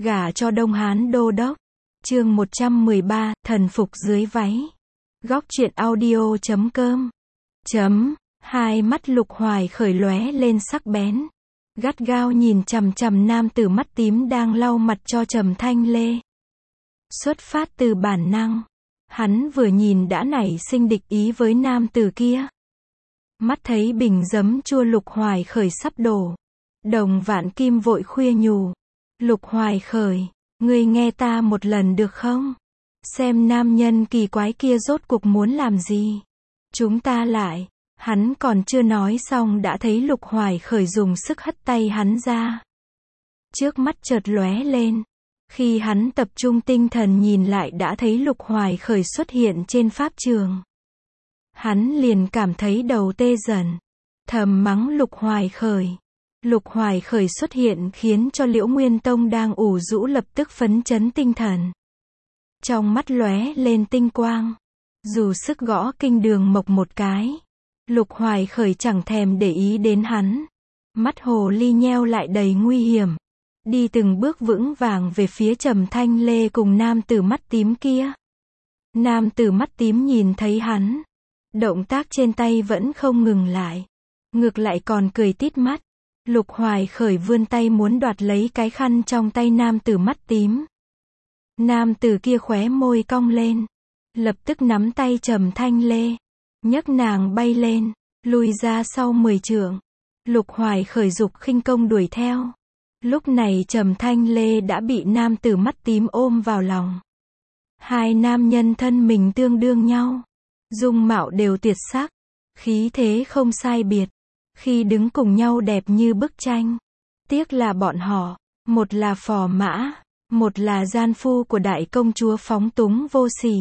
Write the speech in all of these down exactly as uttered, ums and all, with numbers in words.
Gả cho Đông Hán đô đốc. Chương một trăm mười ba, thần phục dưới váy. Góc truyện audio chấm com. Chấm, hai mắt Lục Hoài khởi lóe lên sắc bén. Gắt gao nhìn chằm chằm nam tử mắt tím đang lau mặt cho Trầm Thanh Lê. Xuất phát từ bản năng, hắn vừa nhìn đã nảy sinh địch ý với nam tử kia. Mắt thấy bình giấm chua Lục Hoài khởi sắp đổ. Đồng Vạn Kim vội khuya nhủ. Lục Hoài khởi, ngươi nghe ta một lần được không? Xem nam nhân kỳ quái kia rốt cuộc muốn làm gì? Chúng ta lại. Hắn còn chưa nói xong đã thấy Lục Hoài khởi dùng sức hất tay hắn ra. Trước mắt chợt lóe lên. Khi hắn tập trung tinh thần nhìn lại đã thấy Lục Hoài khởi xuất hiện trên pháp trường. Hắn liền cảm thấy đầu tê dần. Thầm mắng Lục Hoài khởi. Lục Hoài khởi xuất hiện khiến cho Liễu Nguyên Tông đang ủ rũ lập tức phấn chấn tinh thần. Trong mắt lóe lên tinh quang. Dù sức gõ kinh đường mộc một cái. Lục Hoài khởi chẳng thèm để ý đến hắn. Mắt hồ ly nheo lại đầy nguy hiểm. Đi từng bước vững vàng về phía Trầm Thanh Lê cùng nam tử mắt tím kia. Nam tử mắt tím nhìn thấy hắn. Động tác trên tay vẫn không ngừng lại. Ngược lại còn cười tít mắt. Lục Hoài khởi vươn tay muốn đoạt lấy cái khăn trong tay nam tử mắt tím. Nam tử kia khóe môi cong lên. Lập tức nắm tay Trầm Thanh Lê. Nhấc nàng bay lên. Lùi ra sau mười trượng. Lục Hoài khởi dục khinh công đuổi theo. Lúc này Trầm Thanh Lê đã bị nam tử mắt tím ôm vào lòng. Hai nam nhân thân mình tương đương nhau. Dung mạo đều tuyệt sắc. Khí thế không sai biệt. Khi đứng cùng nhau đẹp như bức tranh. Tiếc là bọn họ, một là phò mã, một là gian phu của đại công chúa phóng túng vô sỉ.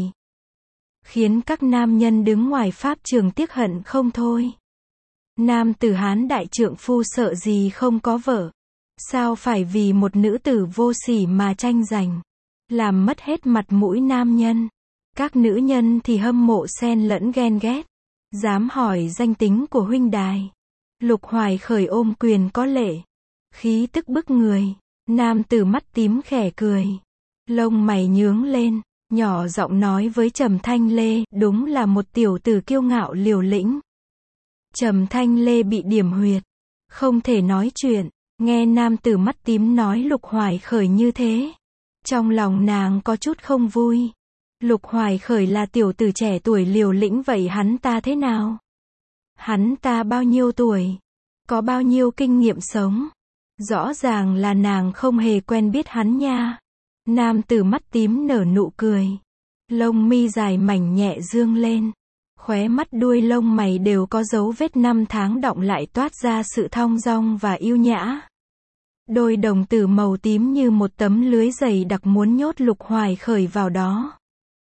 Khiến các nam nhân đứng ngoài pháp trường tiếc hận không thôi. Nam tử Hán đại trượng phu sợ gì không có vợ. Sao phải vì một nữ tử vô sỉ mà tranh giành. Làm mất hết mặt mũi nam nhân. Các nữ nhân thì hâm mộ xen lẫn ghen ghét. Dám hỏi danh tính của huynh đài. Lục Hoài khởi ôm quyền có lễ. Khí tức bức người. Nam tử mắt tím khẽ cười. Lông mày nhướng lên. Nhỏ giọng nói với Trầm Thanh Lê. Đúng là một tiểu tử kiêu ngạo liều lĩnh. Trầm Thanh Lê bị điểm huyệt. Không thể nói chuyện. Nghe nam tử mắt tím nói Lục Hoài khởi như thế. Trong lòng nàng có chút không vui. Lục Hoài khởi là tiểu tử trẻ tuổi liều lĩnh vậy hắn ta thế nào? Hắn ta bao nhiêu tuổi? Có bao nhiêu kinh nghiệm sống? Rõ ràng là nàng không hề quen biết hắn nha. Nam tử mắt tím nở nụ cười. Lông mi dài mảnh nhẹ dương lên. Khóe mắt đuôi lông mày đều có dấu vết năm tháng đọng lại toát ra sự thong dong và yêu nhã. Đôi đồng tử màu tím như một tấm lưới dày đặc muốn nhốt Lục Hoài khởi vào đó.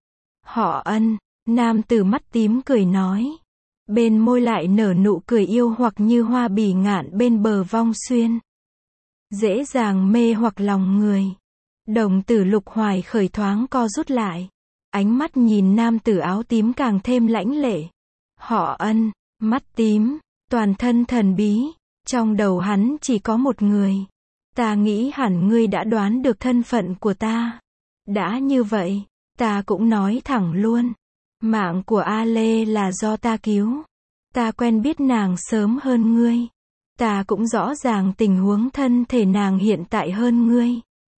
Họ Ân, nam tử mắt tím cười nói. Bên môi lại nở nụ cười yêu hoặc như hoa bỉ ngạn bên bờ vong xuyên. Dễ dàng mê hoặc lòng người. Đồng tử Lục Hoài khởi thoáng co rút lại. Ánh mắt nhìn nam tử áo tím càng thêm lãnh lệ. Họ Ân, mắt tím, toàn thân thần bí. Trong đầu hắn chỉ có một người. Ta nghĩ hẳn ngươi đã đoán được thân phận của ta. Đã như vậy, ta cũng nói thẳng luôn. Mạng của A Lê là do ta cứu. Ta quen biết nàng sớm hơn ngươi. Ta cũng rõ ràng tình huống thân thể nàng hiện tại hơn ngươi.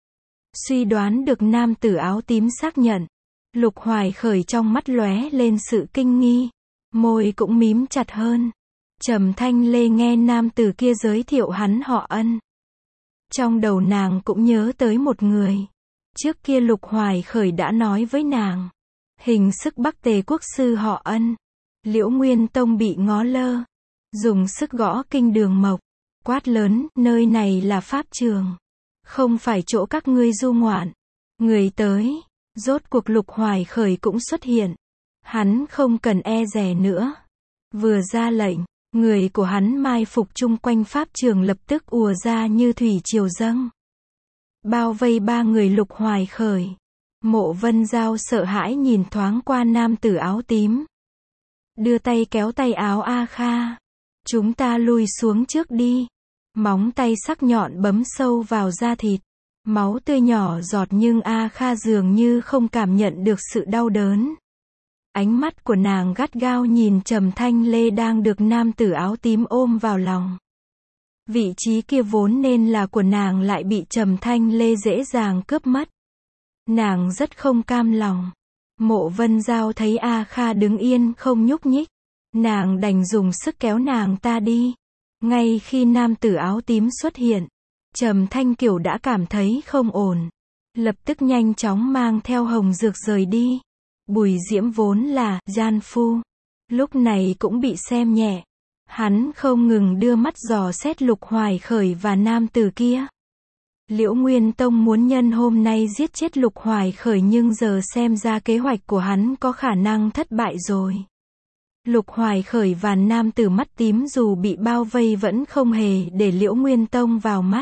Suy đoán được nam tử áo tím xác nhận. Lục Hoài khởi trong mắt lóe lên sự kinh nghi. Môi cũng mím chặt hơn. Trầm Thanh Lê nghe nam tử kia giới thiệu hắn họ Ân. Trong đầu nàng cũng nhớ tới một người. Trước kia Lục Hoài khởi đã nói với nàng. Hình sức Bắc Tề quốc sư họ Ân. Liễu Nguyên Tông bị ngó lơ. Dùng sức gõ kinh đường mộc. Quát lớn, nơi này là pháp trường. Không phải chỗ các ngươi du ngoạn. Người tới. Rốt cuộc Lục Hoài khởi cũng xuất hiện. Hắn không cần e dè nữa. Vừa ra lệnh, người của hắn mai phục chung quanh pháp trường lập tức ùa ra như thủy triều dâng. Bao vây ba người Lục Hoài khởi. Mộ Vân Giao sợ hãi nhìn thoáng qua nam tử áo tím. Đưa tay kéo tay áo A Kha. Chúng ta lui xuống trước đi. Móng tay sắc nhọn bấm sâu vào da thịt. Máu tươi nhỏ giọt nhưng A Kha dường như không cảm nhận được sự đau đớn. Ánh mắt của nàng gắt gao nhìn Trầm Thanh Lê đang được nam tử áo tím ôm vào lòng. Vị trí kia vốn nên là của nàng lại bị Trầm Thanh Lê dễ dàng cướp mất. Nàng rất không cam lòng. Mộ Vân Giao thấy A Kha đứng yên không nhúc nhích. Nàng đành dùng sức kéo nàng ta đi. Ngay khi nam tử áo tím xuất hiện, Trầm Thanh Kiều đã cảm thấy không ổn. Lập tức nhanh chóng mang theo Hồng Dược rời đi. Bùi Diễm vốn là gian phu, lúc này cũng bị xem nhẹ. Hắn không ngừng đưa mắt dò xét Lục Hoài Khởi và nam tử kia. Liễu Nguyên Tông muốn nhân hôm nay giết chết Lục Hoài Khởi nhưng giờ xem ra kế hoạch của hắn có khả năng thất bại rồi. Lục Hoài Khởi và nam tử mắt tím dù bị bao vây vẫn không hề để Liễu Nguyên Tông vào mắt.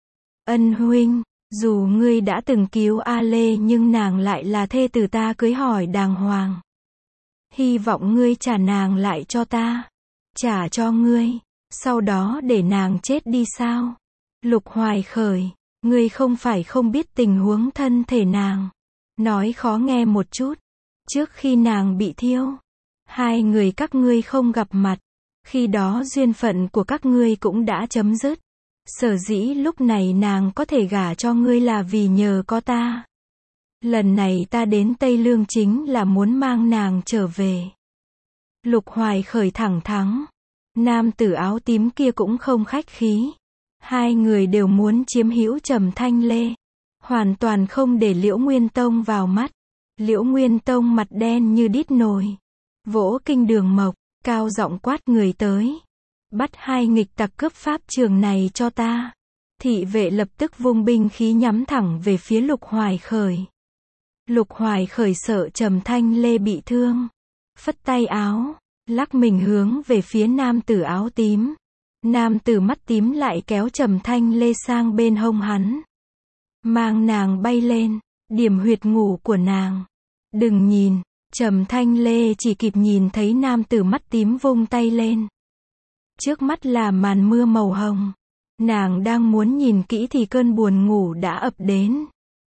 Ân huynh, dù ngươi đã từng cứu A Lê nhưng nàng lại là thê tử ta cưới hỏi đàng hoàng. Hy vọng ngươi trả nàng lại cho ta. Trả cho ngươi, sau đó để nàng chết đi sao? Lục Hoài Khởi, ngươi không phải không biết tình huống thân thể nàng. Nói khó nghe một chút, trước khi nàng bị thiêu, hai người các ngươi không gặp mặt. Khi đó duyên phận của các ngươi cũng đã chấm dứt. Sở dĩ lúc này nàng có thể gả cho ngươi là vì nhờ có ta. Lần này ta đến Tây Lương chính là muốn mang nàng trở về. Lục Hoài Khởi thẳng thắn. Nam tử áo tím kia cũng không khách khí. Hai người đều muốn chiếm hữu Trầm Thanh Lê. Hoàn toàn không để Liễu Nguyên Tông vào mắt. Liễu Nguyên Tông mặt đen như đít nồi. Vỗ kinh Đường Mộc, cao giọng quát người tới. Bắt hai nghịch tặc cướp pháp trường này cho ta. Thị vệ lập tức vung binh khí nhắm thẳng về phía Lục Hoài Khởi. Lục Hoài Khởi sợ Trầm Thanh Lê bị thương. Phất tay áo, lắc mình hướng về phía nam tử áo tím. Nam tử mắt tím lại kéo Trầm Thanh Lê sang bên hông hắn. Mang nàng bay lên, điểm huyệt ngủ của nàng. Đừng nhìn, Trầm Thanh Lê chỉ kịp nhìn thấy nam tử mắt tím vung tay lên. Trước mắt là màn mưa màu hồng. Nàng đang muốn nhìn kỹ thì cơn buồn ngủ đã ập đến.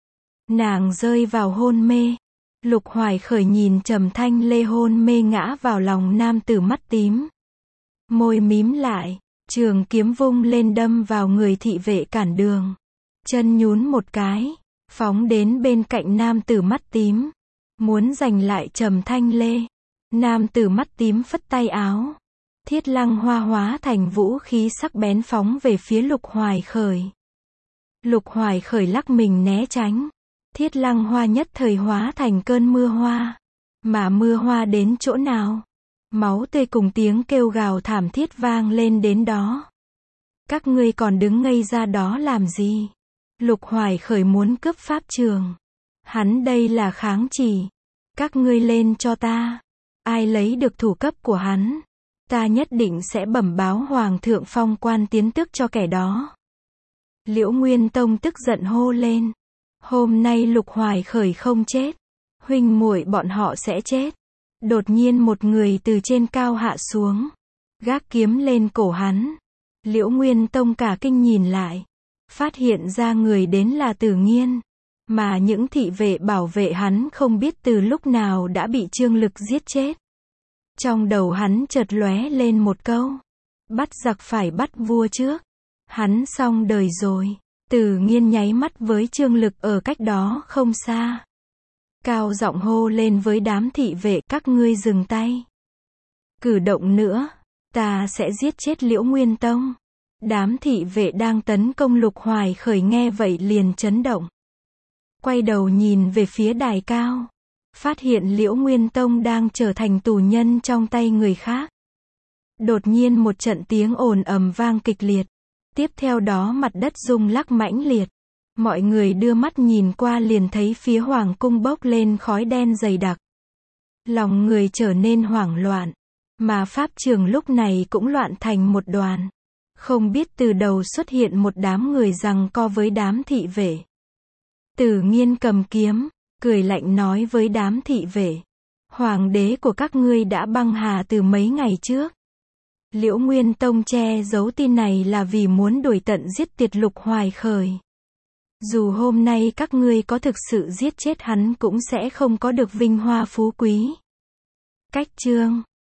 Nàng rơi vào hôn mê. Lục Hoài Khởi nhìn Trầm Thanh Lê hôn mê ngã vào lòng nam tử mắt tím. Môi mím lại, trường kiếm vung lên đâm vào người thị vệ cản đường. Chân nhún một cái, phóng đến bên cạnh nam tử mắt tím. Muốn giành lại Trầm Thanh Lê. Nam tử mắt tím phất tay áo. Thiết Lăng Hoa hóa thành vũ khí sắc bén phóng về phía Lục Hoài Khởi. Lục Hoài Khởi lắc mình né tránh. Thiết Lăng Hoa nhất thời hóa thành cơn mưa hoa. Mà mưa hoa đến chỗ nào? Máu tươi cùng tiếng kêu gào thảm thiết vang lên đến đó. Các ngươi còn đứng ngây ra đó làm gì? Lục Hoài Khởi muốn cướp pháp trường. Hắn đây là kháng chỉ. Các ngươi lên cho ta. Ai lấy được thủ cấp của hắn, ta nhất định sẽ bẩm báo Hoàng thượng phong quan tiến tước cho kẻ đó. Liễu Nguyên Tông tức giận hô lên. Hôm nay Lục Hoài Khởi không chết. Huynh muội bọn họ sẽ chết. Đột nhiên một người từ trên cao hạ xuống. Gác kiếm lên cổ hắn. Liễu Nguyên Tông cả kinh nhìn lại. Phát hiện ra người đến là Tử Nghiên. Mà những thị vệ bảo vệ hắn không biết từ lúc nào đã bị Trương Lực giết chết. Trong đầu hắn chợt lóe lên một câu. Bắt giặc phải bắt vua trước. Hắn xong đời rồi. Tử Nghiên nháy mắt với Trương Lực ở cách đó không xa. Cao giọng hô lên với đám thị vệ, các ngươi dừng tay. Cử động nữa, ta sẽ giết chết Liễu Nguyên Tông. Đám thị vệ đang tấn công Lục Hoài Khởi nghe vậy liền chấn động. Quay đầu nhìn về phía đài cao. Phát hiện Liễu Nguyên Tông đang trở thành tù nhân trong tay người khác. Đột nhiên một trận tiếng ồn ầm vang kịch liệt. Tiếp theo đó mặt đất rung lắc mãnh liệt. Mọi người đưa mắt nhìn qua liền thấy phía hoàng cung bốc lên khói đen dày đặc. Lòng người trở nên hoảng loạn. Mà pháp trường lúc này cũng loạn thành một đoàn. Không biết từ đầu xuất hiện một đám người giằng co với đám thị vệ. Tử Nghiên cầm kiếm, cười lạnh nói với đám thị vệ. Hoàng đế của các ngươi đã băng hà từ mấy ngày trước. Liễu Nguyên Tông che giấu tin này là vì muốn đuổi tận giết tiệt Lục Hoài Khởi. Dù hôm nay các ngươi có thực sự giết chết hắn cũng sẽ không có được vinh hoa phú quý. Cách chương